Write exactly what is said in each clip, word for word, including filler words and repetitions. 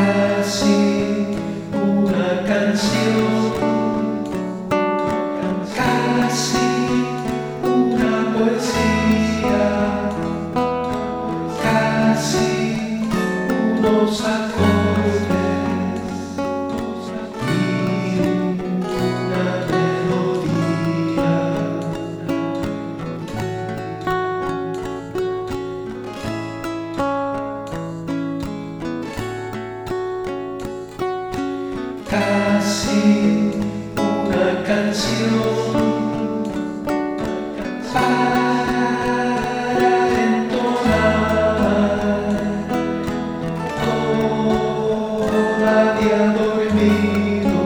Casi una canción, casi una poesía, casi unos acordes y una melodía. Casi una canción para entonar, todavía dormido,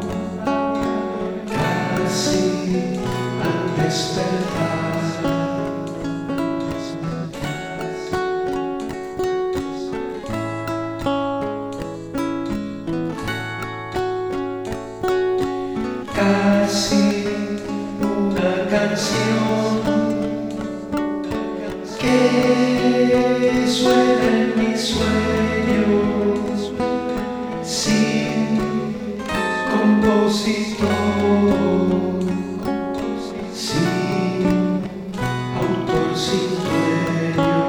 casi al despertar. Casi una canción que suena en mis sueños sin compositor, sin autor, sin dueño.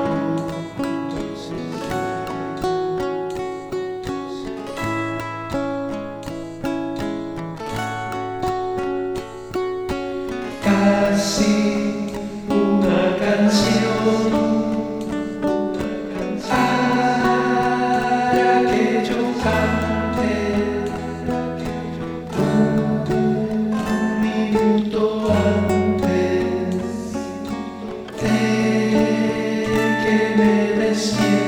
Casi una canción para que yo cante un minuto antes de que me despierte.